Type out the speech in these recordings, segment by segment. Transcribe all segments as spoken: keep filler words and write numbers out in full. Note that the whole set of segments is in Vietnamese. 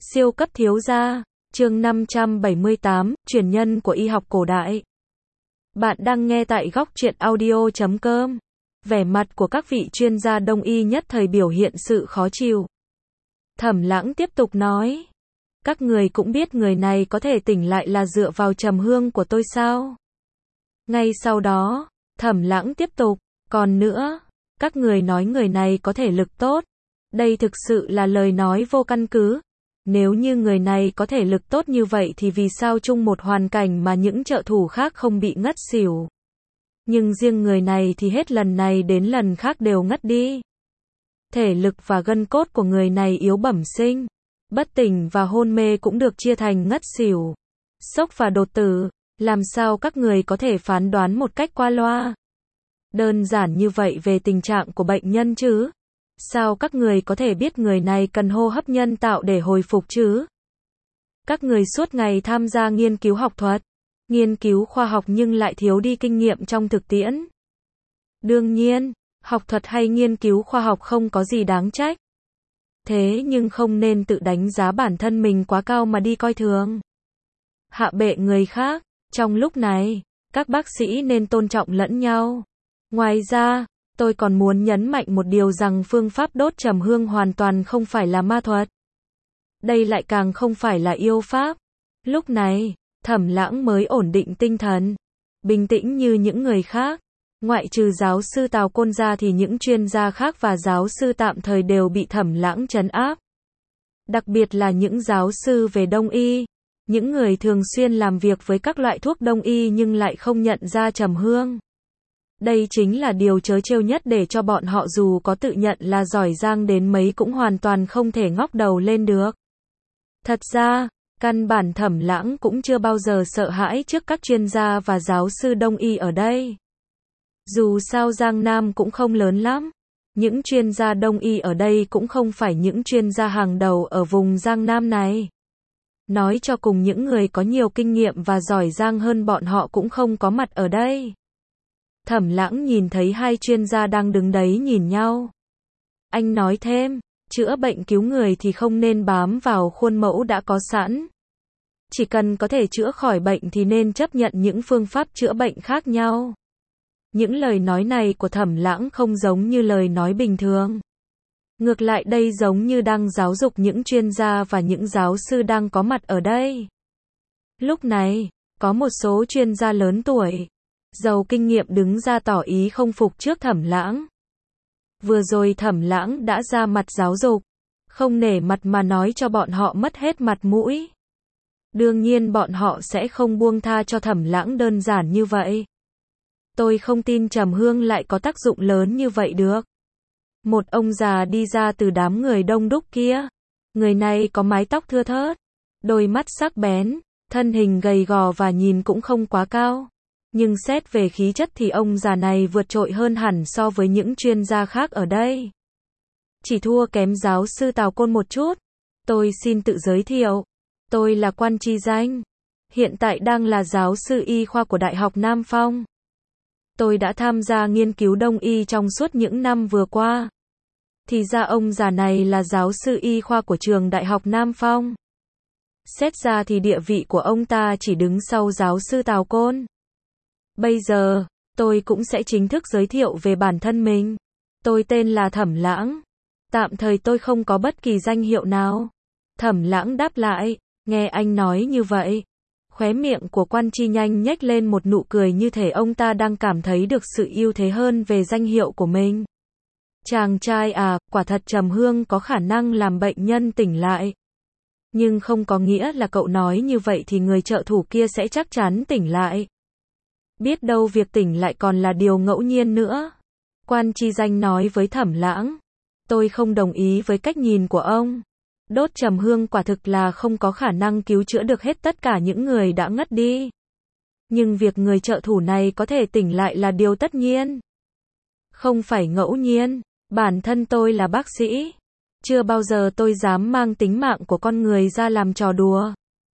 Siêu cấp thiếu gia, chương năm trăm bảy mươi tám, truyền nhân của y học cổ đại. Bạn đang nghe tại góc truyện audio chấm com. Vẻ mặt của các vị chuyên gia đông y nhất thời biểu hiện sự khó chịu. Thẩm Lãng tiếp tục nói. Các người cũng biết người này có thể tỉnh lại là dựa vào trầm hương của tôi sao? Ngay sau đó, Thẩm Lãng tiếp tục, còn nữa, các người nói người này có thể lực tốt. Đây thực sự là lời nói vô căn cứ. Nếu như người này có thể lực tốt như vậy thì vì sao chung một hoàn cảnh mà những trợ thủ khác không bị ngất xỉu? Nhưng riêng người này thì hết lần này đến lần khác đều ngất đi. Thể lực và gân cốt của người này yếu bẩm sinh. Bất tỉnh và hôn mê cũng được chia thành ngất xỉu, sốc và đột tử. Làm sao các người có thể phán đoán một cách qua loa? Đơn giản như vậy về tình trạng của bệnh nhân chứ? Sao các người có thể biết người này cần hô hấp nhân tạo để hồi phục chứ? Các người suốt ngày tham gia nghiên cứu học thuật, nghiên cứu khoa học nhưng lại thiếu đi kinh nghiệm trong thực tiễn. Đương nhiên, học thuật hay nghiên cứu khoa học không có gì đáng trách. Thế nhưng không nên tự đánh giá bản thân mình quá cao mà đi coi thường, hạ bệ người khác. Trong lúc này, các bác sĩ nên tôn trọng lẫn nhau. Ngoài ra, tôi còn muốn nhấn mạnh một điều rằng phương pháp đốt trầm hương hoàn toàn không phải là ma thuật. Đây lại càng không phải là yêu pháp. Lúc này, Thẩm Lãng mới ổn định tinh thần, bình tĩnh như những người khác. Ngoại trừ giáo sư Tào Côn ra thì những chuyên gia khác và giáo sư tạm thời đều bị Thẩm Lãng trấn áp. Đặc biệt là những giáo sư về đông y, những người thường xuyên làm việc với các loại thuốc đông y nhưng lại không nhận ra trầm hương. Đây chính là điều trớ trêu nhất để cho bọn họ dù có tự nhận là giỏi giang đến mấy cũng hoàn toàn không thể ngóc đầu lên được. Thật ra, căn bản Thẩm Lãng cũng chưa bao giờ sợ hãi trước các chuyên gia và giáo sư đông y ở đây. Dù sao Giang Nam cũng không lớn lắm. Những chuyên gia đông y ở đây cũng không phải những chuyên gia hàng đầu ở vùng Giang Nam này. Nói cho cùng những người có nhiều kinh nghiệm và giỏi giang hơn bọn họ cũng không có mặt ở đây. Thẩm Lãng nhìn thấy hai chuyên gia đang đứng đấy nhìn nhau. Anh nói thêm, chữa bệnh cứu người thì không nên bám vào khuôn mẫu đã có sẵn. Chỉ cần có thể chữa khỏi bệnh thì nên chấp nhận những phương pháp chữa bệnh khác nhau. Những lời nói này của Thẩm Lãng không giống như lời nói bình thường. Ngược lại đây giống như đang giáo dục những chuyên gia và những giáo sư đang có mặt ở đây. Lúc này, có một số chuyên gia lớn tuổi, giàu kinh nghiệm đứng ra tỏ ý không phục trước Thẩm Lãng. Vừa rồi Thẩm Lãng đã ra mặt giáo dục, không nể mặt mà nói cho bọn họ mất hết mặt mũi. Đương nhiên bọn họ sẽ không buông tha cho Thẩm Lãng đơn giản như vậy. Tôi không tin trầm hương lại có tác dụng lớn như vậy được. Một ông già đi ra từ đám người đông đúc kia. Người này có mái tóc thưa thớt, đôi mắt sắc bén, thân hình gầy gò và nhìn cũng không quá cao. Nhưng xét về khí chất thì ông già này vượt trội hơn hẳn so với những chuyên gia khác ở đây. Chỉ thua kém giáo sư Tào Côn một chút. Tôi xin tự giới thiệu. Tôi là Quan Chi Danh. Hiện tại đang là giáo sư y khoa của Đại học Nam Phong. Tôi đã tham gia nghiên cứu đông y trong suốt những năm vừa qua. Thì ra ông già này là giáo sư y khoa của trường Đại học Nam Phong. Xét ra thì địa vị của ông ta chỉ đứng sau giáo sư Tào Côn. Bây giờ, tôi cũng sẽ chính thức giới thiệu về bản thân mình. Tôi tên là Thẩm Lãng. Tạm thời tôi không có bất kỳ danh hiệu nào. Thẩm Lãng đáp lại, nghe anh nói như vậy. Khóe miệng của Quan Chi Nhanh nhếch lên một nụ cười như thể ông ta đang cảm thấy được sự ưu thế hơn về danh hiệu của mình. Chàng trai à, quả thật trầm hương có khả năng làm bệnh nhân tỉnh lại. Nhưng không có nghĩa là cậu nói như vậy thì người trợ thủ kia sẽ chắc chắn tỉnh lại. Biết đâu việc tỉnh lại còn là điều ngẫu nhiên nữa. Quan Chi Danh nói với Thẩm Lãng. Tôi không đồng ý với cách nhìn của ông. Đốt trầm hương quả thực là không có khả năng cứu chữa được hết tất cả những người đã ngất đi. Nhưng việc người trợ thủ này có thể tỉnh lại là điều tất nhiên. Không phải ngẫu nhiên. Bản thân tôi là bác sĩ. Chưa bao giờ tôi dám mang tính mạng của con người ra làm trò đùa.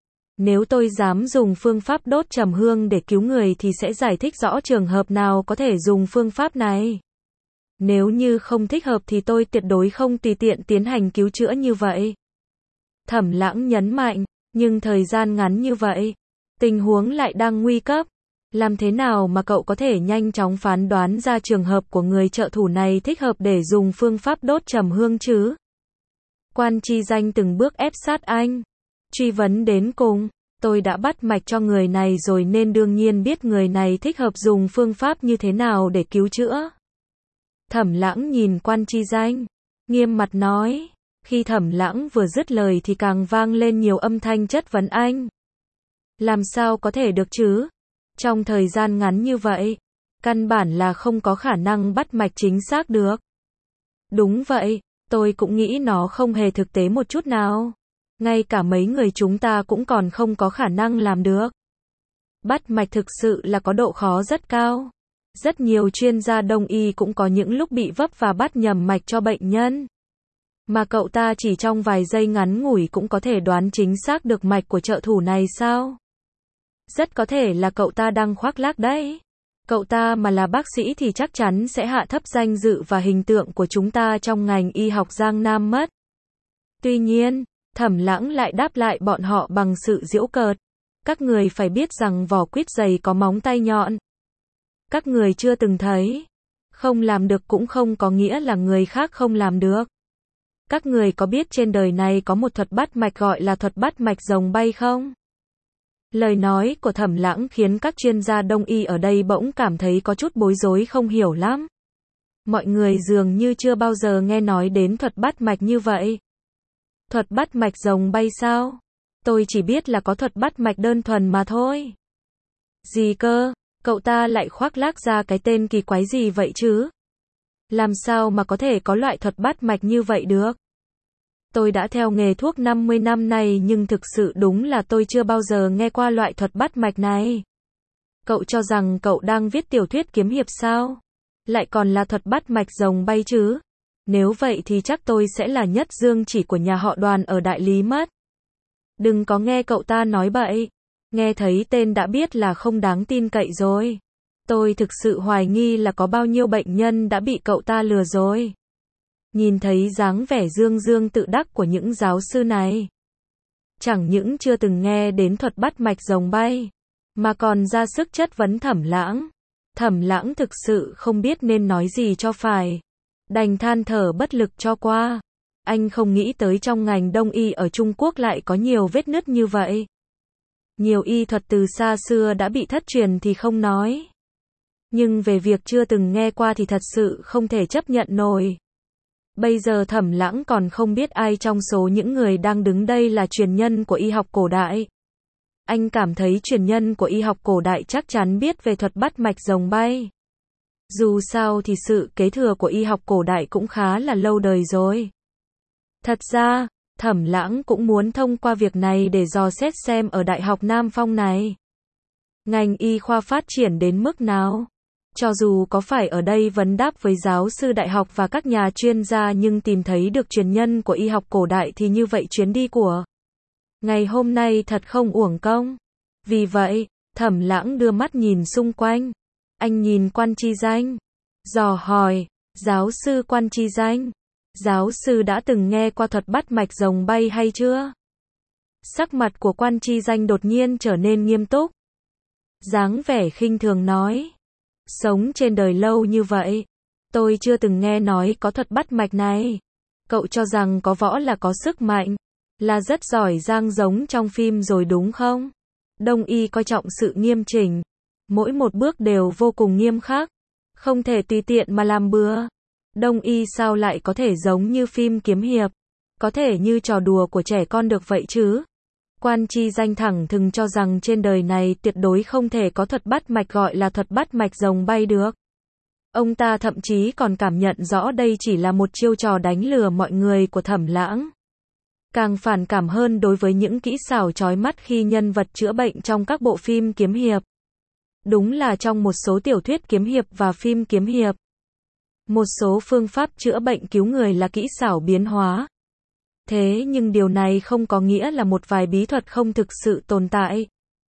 Nếu tôi dám dùng phương pháp đốt trầm hương để cứu người thì sẽ giải thích rõ trường hợp nào có thể dùng phương pháp này. Nếu như không thích hợp thì tôi tuyệt đối không tùy tiện tiến hành cứu chữa như vậy. Thẩm Lãng nhấn mạnh, nhưng thời gian ngắn như vậy, tình huống lại đang nguy cấp. Làm thế nào mà cậu có thể nhanh chóng phán đoán ra trường hợp của người trợ thủ này thích hợp để dùng phương pháp đốt trầm hương chứ? Quan Chi Danh từng bước ép sát anh, truy vấn đến cùng. Tôi đã bắt mạch cho người này rồi nên đương nhiên biết người này thích hợp dùng phương pháp như thế nào để cứu chữa. Thẩm Lãng nhìn Quan Chi Danh, nghiêm mặt nói. Khi Thẩm Lãng vừa dứt lời thì càng vang lên nhiều âm thanh chất vấn anh. Làm sao có thể được chứ? Trong thời gian ngắn như vậy, căn bản là không có khả năng bắt mạch chính xác được. Đúng vậy, tôi cũng nghĩ nó không hề thực tế một chút nào. Ngay cả mấy người chúng ta cũng còn không có khả năng làm được. Bắt mạch thực sự là có độ khó rất cao. Rất nhiều chuyên gia đông y cũng có những lúc bị vấp và bắt nhầm mạch cho bệnh nhân. Mà cậu ta chỉ trong vài giây ngắn ngủi cũng có thể đoán chính xác được mạch của trợ thủ này sao? Rất có thể là cậu ta đang khoác lác đấy. Cậu ta mà là bác sĩ thì chắc chắn sẽ hạ thấp danh dự và hình tượng của chúng ta trong ngành y học Giang Nam mất. Tuy nhiên, Thẩm Lãng lại đáp lại bọn họ bằng sự giễu cợt. Các người phải biết rằng vỏ quýt dày có móng tay nhọn. Các người chưa từng thấy. Không làm được cũng không có nghĩa là người khác không làm được. Các người có biết trên đời này có một thuật bắt mạch gọi là thuật bắt mạch rồng bay không? Lời nói của Thẩm Lãng khiến các chuyên gia đông y ở đây bỗng cảm thấy có chút bối rối không hiểu lắm. Mọi người dường như chưa bao giờ nghe nói đến thuật bắt mạch như vậy. Thuật bắt mạch rồng bay sao? Tôi chỉ biết là có thuật bắt mạch đơn thuần mà thôi. Gì cơ? Cậu ta lại khoác lác ra cái tên kỳ quái gì vậy chứ? Làm sao mà có thể có loại thuật bắt mạch như vậy được? Tôi đã theo nghề thuốc năm mươi năm nay nhưng thực sự đúng là tôi chưa bao giờ nghe qua loại thuật bắt mạch này. Cậu cho rằng cậu đang viết tiểu thuyết kiếm hiệp sao? Lại còn là thuật bắt mạch rồng bay chứ? Nếu vậy thì chắc tôi sẽ là nhất dương chỉ của nhà họ Đoàn ở Đại Lý mất. Đừng có nghe cậu ta nói bậy. Nghe thấy tên đã biết là không đáng tin cậy rồi. Tôi thực sự hoài nghi là có bao nhiêu bệnh nhân đã bị cậu ta lừa rồi. Nhìn thấy dáng vẻ dương dương tự đắc của những giáo sư này. Chẳng những chưa từng nghe đến thuật bắt mạch rồng bay, mà còn ra sức chất vấn Thẩm Lãng. Thẩm Lãng thực sự không biết nên nói gì cho phải. Đành than thở bất lực cho qua. Anh không nghĩ tới trong ngành đông y ở Trung Quốc lại có nhiều vết nứt như vậy. Nhiều y thuật từ xa xưa đã bị thất truyền thì không nói. Nhưng về việc chưa từng nghe qua thì thật sự không thể chấp nhận nổi. Bây giờ Thẩm Lãng còn không biết ai trong số những người đang đứng đây là truyền nhân của y học cổ đại. Anh cảm thấy truyền nhân của y học cổ đại chắc chắn biết về thuật bắt mạch rồng bay. Dù sao thì sự kế thừa của y học cổ đại cũng khá là lâu đời rồi. Thật ra, Thẩm Lãng cũng muốn thông qua việc này để dò xét xem ở Đại học Nam Phong này, ngành y khoa phát triển đến mức nào. Cho dù có phải ở đây vấn đáp với giáo sư đại học và các nhà chuyên gia nhưng tìm thấy được truyền nhân của y học cổ đại thì như vậy chuyến đi của ngày hôm nay thật không uổng công. Vì vậy, Thẩm Lãng đưa mắt nhìn xung quanh. Anh nhìn Quan Chi Danh, dò hỏi, giáo sư Quan Chi Danh, giáo sư đã từng nghe qua thuật bắt mạch rồng bay hay chưa? Sắc mặt của Quan Chi Danh đột nhiên trở nên nghiêm túc. Dáng vẻ khinh thường nói. Sống trên đời lâu như vậy, tôi chưa từng nghe nói có thuật bắt mạch này. Cậu cho rằng có võ là có sức mạnh, là rất giỏi giang giống trong phim rồi đúng không? Đông y coi trọng sự nghiêm chỉnh, mỗi một bước đều vô cùng nghiêm khắc, không thể tùy tiện mà làm bừa. Đông y sao lại có thể giống như phim kiếm hiệp, có thể như trò đùa của trẻ con được vậy chứ? Quan Chi Danh thẳng thừng cho rằng trên đời này tuyệt đối không thể có thuật bắt mạch gọi là thuật bắt mạch rồng bay được. Ông ta thậm chí còn cảm nhận rõ đây chỉ là một chiêu trò đánh lừa mọi người của Thẩm Lãng. Càng phản cảm hơn đối với những kỹ xảo chói mắt khi nhân vật chữa bệnh trong các bộ phim kiếm hiệp. Đúng là trong một số tiểu thuyết kiếm hiệp và phim kiếm hiệp, một số phương pháp chữa bệnh cứu người là kỹ xảo biến hóa. Thế nhưng điều này không có nghĩa là một vài bí thuật không thực sự tồn tại.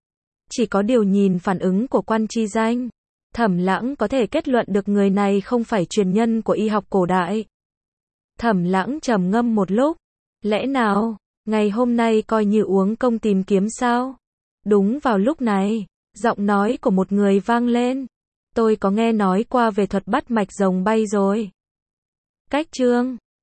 Chỉ có điều nhìn phản ứng của Quan Chi Danh, Thẩm Lãng có thể kết luận được người này không phải truyền nhân của y học cổ đại. Thẩm Lãng trầm ngâm một lúc. Lẽ nào, Ngày hôm nay coi như uống công tìm kiếm sao? Đúng vào lúc này, giọng nói của một người vang lên. Tôi có nghe nói qua về thuật bắt mạch rồng bay rồi. Cách chương